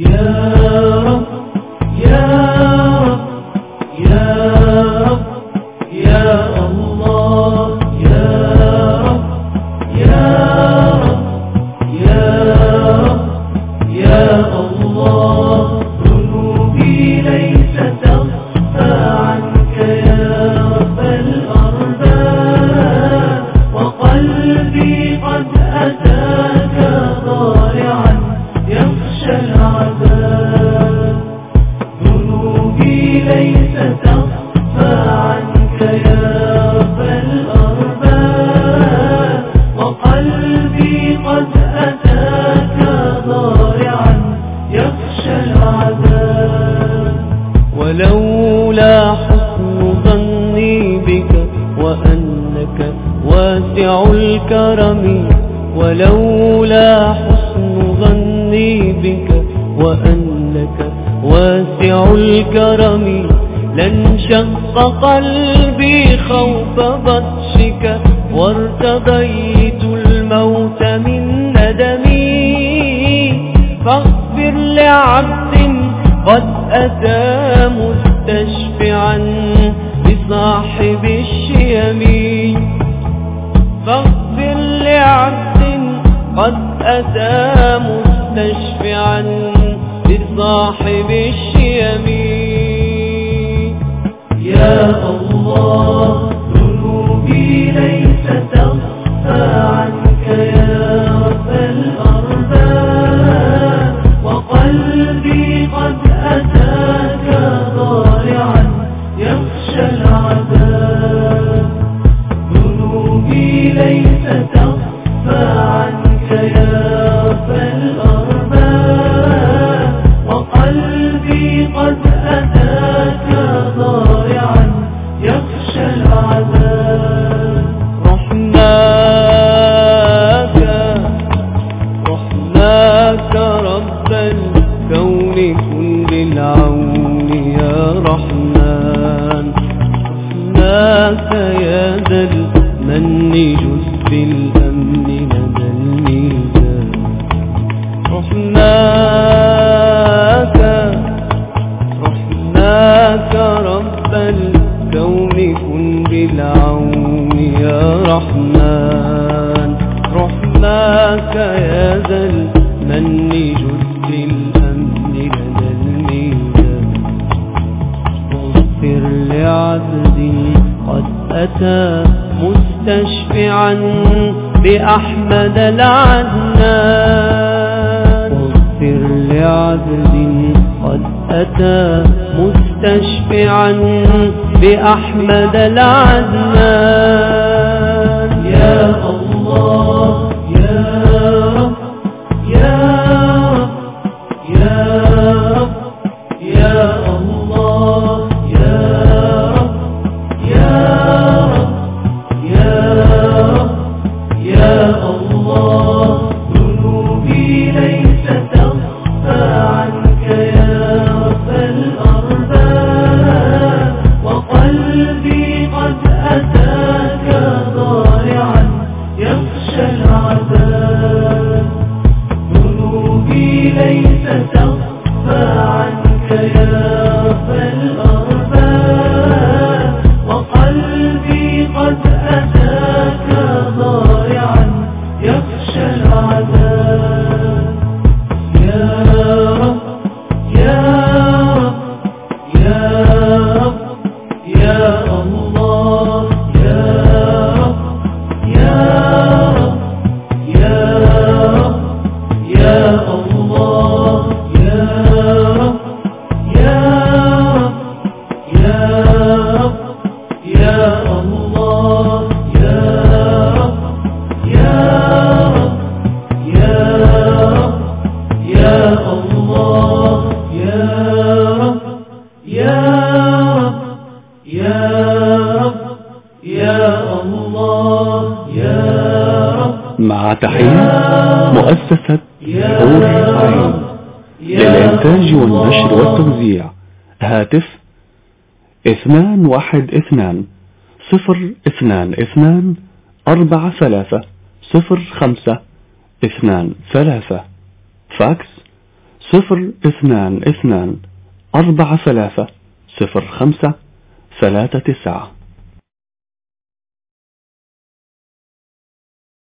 ولولا حسن ظني بك وأنك واسع الكرم، ولولا حسن ظني بك وأنك واسع الكرم، لانشق قلبي خوف بطشك وارتضيت الموت من ندمي. فاغفر لعبد قد أتى مستشفعا بصاحب الشيم، فاغفر لعبد قد أتى مستشفعا بصاحب الشيم. يا الله ذنوبي ليس تخفى عنك يا رب الأرباب، وقلبي قد أتاك ضارعا يخشى العذاب. ذنوبي ليس تخفى عنك يا رب الأرباب، وقلبي قد أتاك ضارعا يخشى العذاب. رحماك رب الكون كن للعون يا رحمن، رحماك يا ذا المن جز بالأمن لدى الميزان. رحماك رب الكون كن بالعون يا رحمن، رحماك يا ذا المن جز بالأمن لدى الميزان. واغفر لعبد قد أتى مستشفعا بأحمد العدنان، واغفر لعبد قد أتى مستشفعا بأحمد العدنان. يا الله يا رب يا رب يا رب يا الله يا رب يا رب يا رب يا الله ذنوبي ليس تخفى عنك يا رب الأرباب، وقلبي قد أتاك ضارعا يخشى العذاب. ذنوبي ليس تخفى عنك يا رب الأرباب، وقلبي قد أتاك ضارعا يخشى العذاب. يا رب يا رب يا رب يا الله يا رب يا رب يا رب يا الله يا رب يا رب يا رب يا الله يا رب يا رب يا رب يا الله يا رب يا رب يا رب يا الله يا رب. مع تحية مؤسسة حور العين للإنتاج والنشر والتوزيع. هاتف 212-022-43-05-23. فاكس 022 43 05 39.